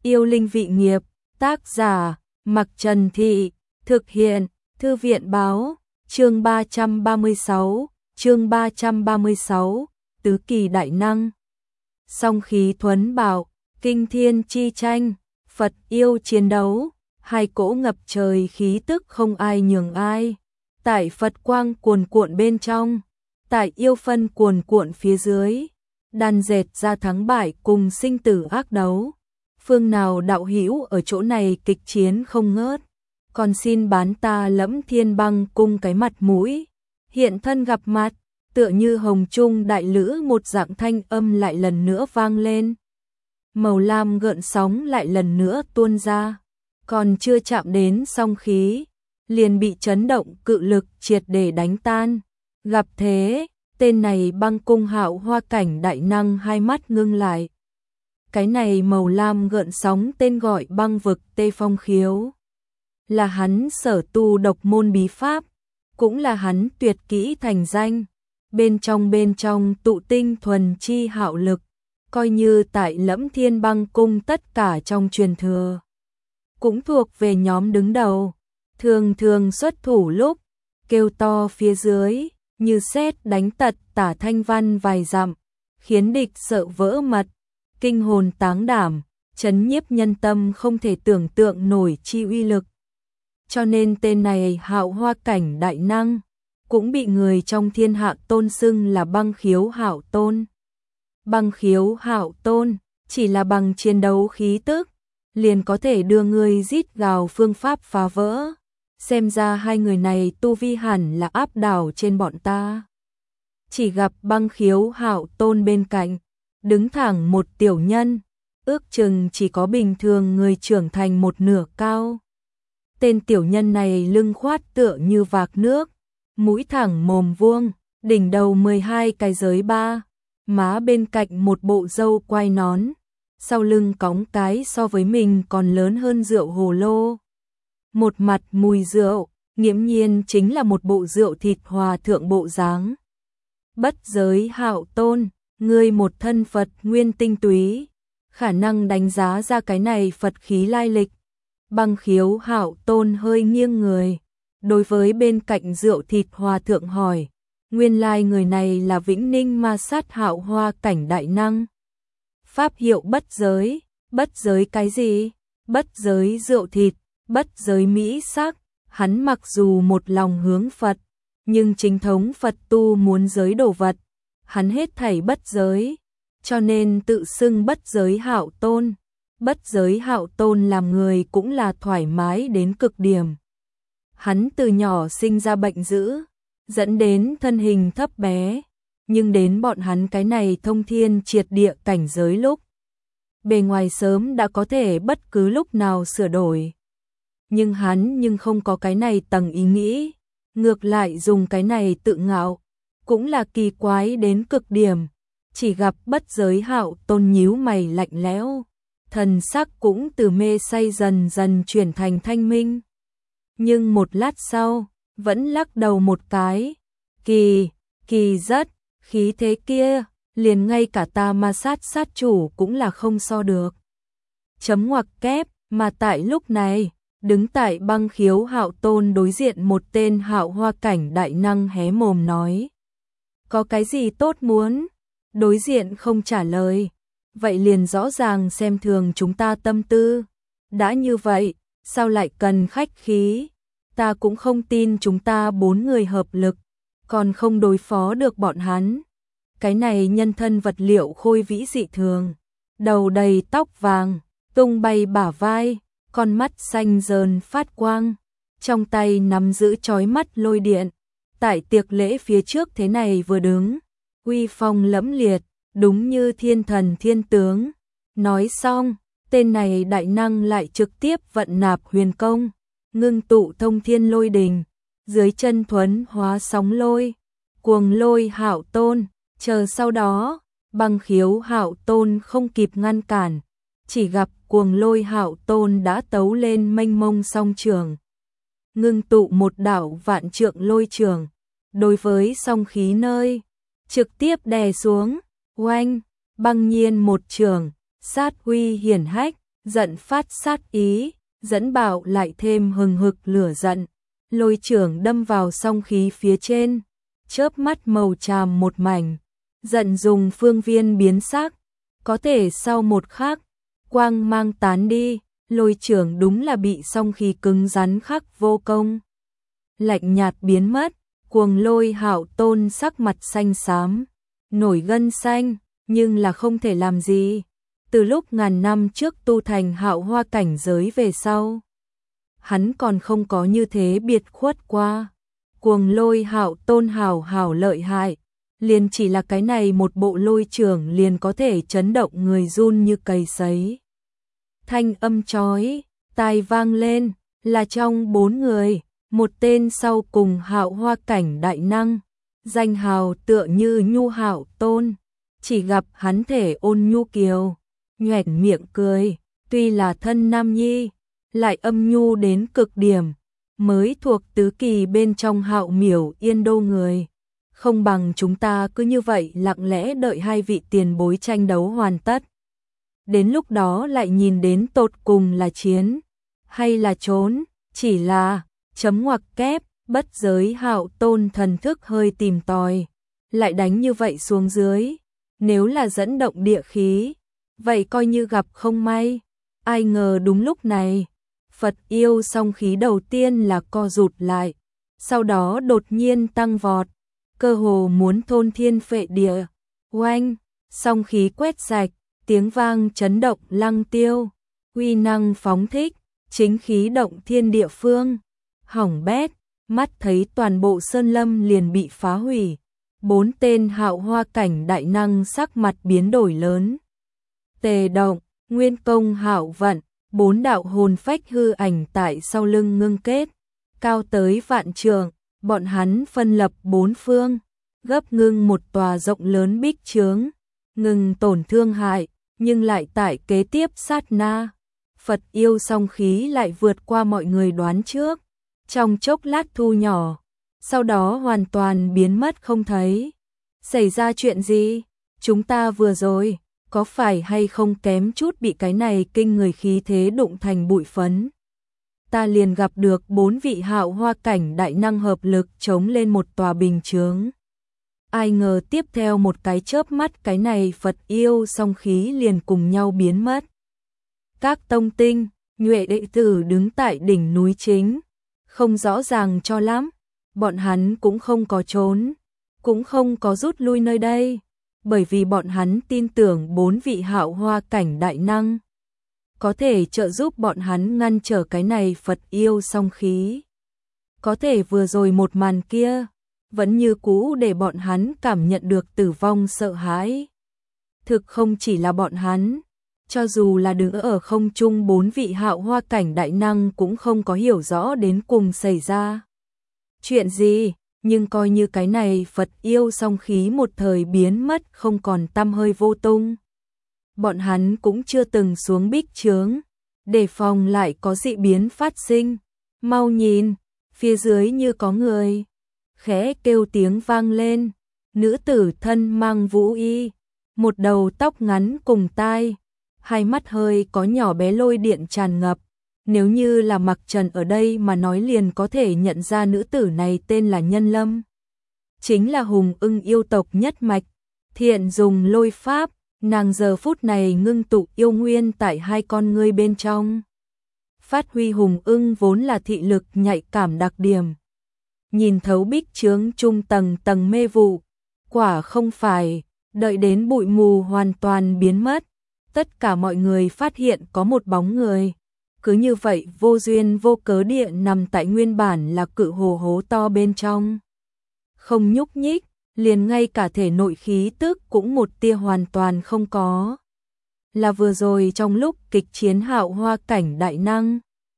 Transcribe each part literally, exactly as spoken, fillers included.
Yêu linh vị nghiệp, tác giả, Mặc Trần Thị, thực hiện, Thư viện báo, chương ba trăm ba mươi sáu, chương ba trăm ba mươi sáu, tứ kỳ đại năng. Song khí thuấn bạo, kinh thiên chi tranh, Phật yêu chiến đấu, hai cỗ ngập trời khí tức không ai nhường ai. Tại Phật quang cuồn cuộn bên trong, tại yêu phân cuồn cuộn phía dưới, đan dệt ra thắng bại cùng sinh tử ác đấu. Phương nào đạo hữu ở chỗ này kịch chiến không ngớt, còn xin bán ta Lẫm Thiên Băng cung cái mặt mũi. Hiện thân gặp mặt, tựa như hồng trung đại lữ, một dạng thanh âm lại lần nữa vang lên. Màu lam gợn sóng lại lần nữa tuôn ra, còn chưa chạm đến song khí, liền bị chấn động cự lực triệt để đánh tan. Gặp thế, tên này Băng cung Hạo Hoa cảnh đại năng hai mắt ngưng lại. Cái này màu lam gợn sóng tên gọi Băng vực Tê Phong khiếu, là hắn sở tu độc môn bí pháp, cũng là hắn tuyệt kỹ thành danh. Bên trong bên trong tụ tinh thuần chi hạo lực, coi như tại Lẫm Thiên Băng cung tất cả trong truyền thừa, cũng thuộc về nhóm đứng đầu. Thường thường xuất thủ lúc, kêu to phía dưới, như sét đánh tật tả thanh văn vài dặm, khiến địch sợ vỡ mật, kinh hồn táng đảm, chấn nhiếp nhân tâm không thể tưởng tượng nổi chi uy lực. Cho nên tên này Hạo Hoa cảnh đại năng, cũng bị người trong thiên hạ tôn xưng là Băng khiếu Hạo tôn. Băng khiếu Hạo tôn, chỉ là bằng chiến đấu khí tức, liền có thể đưa người rít gào phương pháp phá vỡ. Xem ra hai người này tu vi hẳn là áp đảo trên bọn ta. Chỉ gặp Băng khiếu Hạo tôn bên cạnh, đứng thẳng một tiểu nhân, ước chừng chỉ có bình thường người trưởng thành một nửa cao. Tên tiểu nhân này lưng khoát tựa như vạc nước, mũi thẳng mồm vuông, đỉnh đầu mười hai cái giới ba, má bên cạnh một bộ râu quai nón, sau lưng cõng cái so với mình còn lớn hơn rượu hồ lô. Một mặt mùi rượu, nghiễm nhiên chính là một bộ rượu thịt hòa thượng bộ dáng. Bất giới Hạo tôn, ngươi một thân Phật nguyên tinh túy, khả năng đánh giá ra cái này Phật khí lai lịch. Băng khiếu Hạo tôn hơi nghiêng người, đối với bên cạnh rượu thịt hòa thượng hỏi, nguyên lai người này là Vĩnh Ninh Ma Sát Hạo Hoa cảnh đại năng. Pháp hiệu bất giới, bất giới cái gì? Bất giới rượu thịt, bất giới mỹ sắc. Hắn mặc dù một lòng hướng Phật, nhưng chính thống Phật tu muốn giới đồ vật, hắn hết thảy bất giới, cho nên tự xưng bất giới Hạo tôn. Bất giới Hạo tôn làm người cũng là thoải mái đến cực điểm. Hắn từ nhỏ sinh ra bệnh dữ, dẫn đến thân hình thấp bé, nhưng đến bọn hắn cái này thông thiên triệt địa cảnh giới lúc, bề ngoài sớm đã có thể bất cứ lúc nào sửa đổi. Nhưng hắn nhưng không có cái này tầng ý nghĩ, ngược lại dùng cái này tự ngạo, cũng là kỳ quái đến cực điểm. Chỉ gặp bất giới Hạo tôn nhíu mày lạnh lẽo, thần sắc cũng từ mê say dần dần chuyển thành thanh minh. Nhưng một lát sau, vẫn lắc đầu một cái, kỳ, kỳ rất, khí thế kia, liền ngay cả ta Ma Sát sát chủ cũng là không so được. Chấm ngoặc kép, mà tại lúc này, đứng tại Băng khiếu Hạo tôn đối diện một tên Hạo Hoa cảnh đại năng hé mồm nói, có cái gì tốt muốn? Đối diện không trả lời, vậy liền rõ ràng xem thường chúng ta tâm tư. Đã như vậy, sao lại cần khách khí? Ta cũng không tin chúng ta bốn người hợp lực, còn không đối phó được bọn hắn. Cái này nhân thân vật liệu khôi vĩ dị thường, đầu đầy tóc vàng, tung bay bả vai, con mắt xanh rờn phát quang, trong tay nắm giữ chói mắt lôi điện. Tại tiệc lễ phía trước thế này vừa đứng, uy phong lẫm liệt, đúng như thiên thần thiên tướng. Nói xong, tên này đại năng lại trực tiếp vận nạp huyền công, ngưng tụ thông thiên lôi đình, dưới chân thuấn hóa sóng lôi, cuồng lôi Hạo tôn. Chờ sau đó, Băng khiếu Hạo tôn không kịp ngăn cản, chỉ gặp cuồng lôi Hạo tôn đã tấu lên mênh mông song trường, ngưng tụ một đạo vạn trượng lôi trường, đối với song khí nơi, trực tiếp đè xuống. Oanh, băng nhiên một trường, sát uy hiển hách, giận phát sát ý, dẫn bạo lại thêm hừng hực lửa giận, lôi chưởng đâm vào song khí phía trên, chớp mắt màu tràm một mảnh, giận dùng phương viên biến sắc, có thể sau một khắc, quang mang tán đi, lôi chưởng đúng là bị song khí cứng rắn khắc vô công. Lạnh nhạt biến mất, cuồng lôi Hạo Tôn sắc mặt xanh xám, nổi gân xanh, nhưng là không thể làm gì. Từ lúc ngàn năm trước tu thành Hạo Hoa cảnh giới về sau, hắn còn không có như thế biệt khuất qua. Cuồng lôi Hạo Tôn hào hào lợi hại, liền chỉ là cái này một bộ lôi chưởng liền có thể chấn động người run như cầy sấy. Thanh âm chói tai vang lên, là trong bốn người, một tên sau cùng Hạo Hoa cảnh đại năng, danh hào tựa như Nhu Hạo Tôn, chỉ gặp hắn thể ôn nhu kiều, nhoẻn miệng cười, tuy là thân nam nhi, lại âm nhu đến cực điểm, mới thuộc tứ kỳ bên trong Hạo Miểu Yên Đô người, không bằng chúng ta cứ như vậy lặng lẽ đợi hai vị tiền bối tranh đấu hoàn tất. Đến lúc đó lại nhìn đến tột cùng là chiến hay là trốn, chỉ là chấm ngoặc kép, bất giới Hạo Tôn thần thức hơi tìm tòi, lại đánh như vậy xuống dưới, nếu là dẫn động địa khí, vậy coi như gặp không may. Ai ngờ đúng lúc này, Phật yêu song khí đầu tiên là co rụt lại, sau đó đột nhiên tăng vọt, cơ hồ muốn thôn thiên phệ địa. Oanh, song khí quét sạch, tiếng vang chấn động lăng tiêu, uy năng phóng thích, chính khí động thiên địa phương. Hỏng bét, mắt thấy toàn bộ sơn lâm liền bị phá hủy, bốn tên Hạo Hoa cảnh đại năng sắc mặt biến đổi lớn. Tề Động, Nguyên Công Hạo Vận, bốn đạo hồn phách hư ảnh tại sau lưng ngưng kết, cao tới vạn trượng, bọn hắn phân lập bốn phương, gấp ngưng một tòa rộng lớn bích chướng, ngừng tổn thương hại, nhưng lại tại kế tiếp sát na, Phật yêu song khí lại vượt qua mọi người đoán trước, trong chốc lát thu nhỏ, sau đó hoàn toàn biến mất không thấy. Xảy ra chuyện gì? Chúng ta vừa rồi, có phải hay không kém chút bị cái này kinh người khí thế đụng thành bụi phấn? Ta liền gặp được bốn vị Hạo Hoa cảnh đại năng hợp lực chống lên một tòa bình chướng. Ai ngờ tiếp theo một cái chớp mắt cái này Phật yêu song khí liền cùng nhau biến mất. Các tông tinh, nhuệ đệ tử đứng tại đỉnh núi chính, không rõ ràng cho lắm, bọn hắn cũng không có trốn, cũng không có rút lui nơi đây, bởi vì bọn hắn tin tưởng bốn vị Hạo Hoa cảnh đại năng có thể trợ giúp bọn hắn ngăn trở cái này Phật yêu song khí. Có thể vừa rồi một màn kia vẫn như cũ để bọn hắn cảm nhận được tử vong sợ hãi. Thực không chỉ là bọn hắn, cho dù là đứng ở không trung bốn vị Hạo Hoa cảnh đại năng cũng không có hiểu rõ đến cùng xảy ra chuyện gì, nhưng coi như cái này Phật yêu song khí một thời biến mất không còn tăm hơi vô tung. Bọn hắn cũng chưa từng xuống bích chướng, đề phòng lại có dị biến phát sinh. Mau nhìn, phía dưới như có người. Khẽ kêu tiếng vang lên, nữ tử thân mang vũ y, một đầu tóc ngắn cùng tai, hai mắt hơi có nhỏ bé lôi điện tràn ngập. Nếu như là Mặc Trần ở đây mà nói liền có thể nhận ra nữ tử này tên là Nhân Lâm. Chính là hùng ưng yêu tộc nhất mạch, thiện dùng lôi pháp, nàng giờ phút này ngưng tụ yêu nguyên tại hai con ngươi bên trong. Phát huy hùng ưng vốn là thị lực nhạy cảm đặc điểm. Nhìn thấu bích chướng trung tầng tầng mê vụ, quả không phải, đợi đến bụi mù hoàn toàn biến mất, tất cả mọi người phát hiện có một bóng người. Cứ như vậy vô duyên vô cớ địa nằm tại nguyên bản là cự hồ hố to bên trong. Không nhúc nhích, liền ngay cả thể nội khí tức cũng một tia hoàn toàn không có. Là vừa rồi trong lúc kịch chiến Hạo Hoa cảnh đại năng.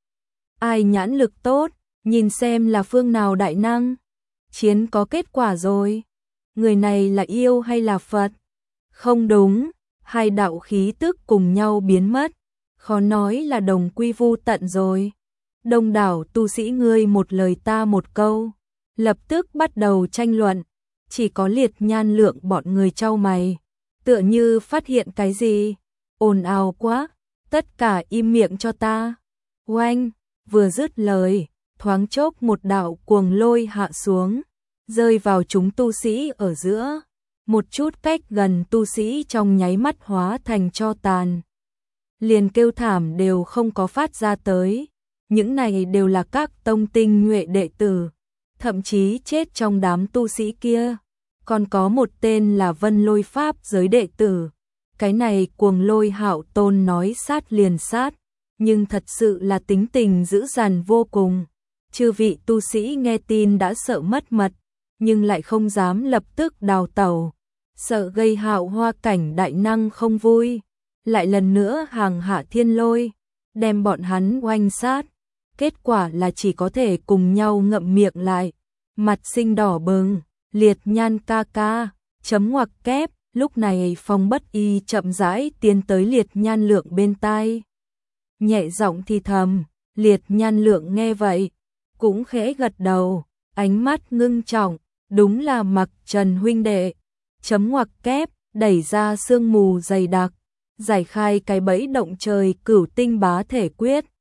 Ai nhãn lực tốt, nhìn xem là phương nào đại năng. Chiến có kết quả rồi. Người này là yêu hay là Phật? Không đúng, hai đạo khí tức cùng nhau biến mất. Khó nói là đồng quy vu tận rồi. Đông đảo tu sĩ ngươi một lời ta một câu, lập tức bắt đầu tranh luận. Chỉ có Liệt Nhan Lượng bọn người trao mày, tựa như phát hiện cái gì. Ồn ào quá, tất cả im miệng cho ta. Oanh, vừa dứt lời, thoáng chốc một đạo cuồng lôi hạ xuống, rơi vào chúng tu sĩ ở giữa. Một chút cách gần tu sĩ trong nháy mắt hóa thành tro tàn. Liền kêu thảm đều không có phát ra tới. Những này đều là các tông tinh nhuệ đệ tử, thậm chí chết trong đám tu sĩ kia. Còn có một tên là Vân Lôi Pháp giới đệ tử. Cái này cuồng lôi hạo tôn nói sát liền sát, nhưng thật sự là tính tình dữ dằn vô cùng. Chư vị tu sĩ nghe tin đã sợ mất mật, nhưng lại không dám lập tức đào tẩu, sợ gây hạo hoa cảnh đại năng không vui. Lại lần nữa hàng hạ thiên lôi, đem bọn hắn oanh sát. Kết quả là chỉ có thể cùng nhau ngậm miệng lại, mặt sinh đỏ bừng. Liệt Nhan ca ca, chấm ngoặc kép. Lúc này Phong Bất Y chậm rãi tiến tới Liệt Nhan Lượng bên tai, nhẹ giọng thì thầm. Liệt Nhan Lượng nghe vậy, cũng khẽ gật đầu, ánh mắt ngưng trọng, đúng là Mặc Trần huynh đệ. Chấm ngoặc kép, đẩy ra sương mù dày đặc, giải khai cái bẫy động trời cửu tinh bá thể quyết.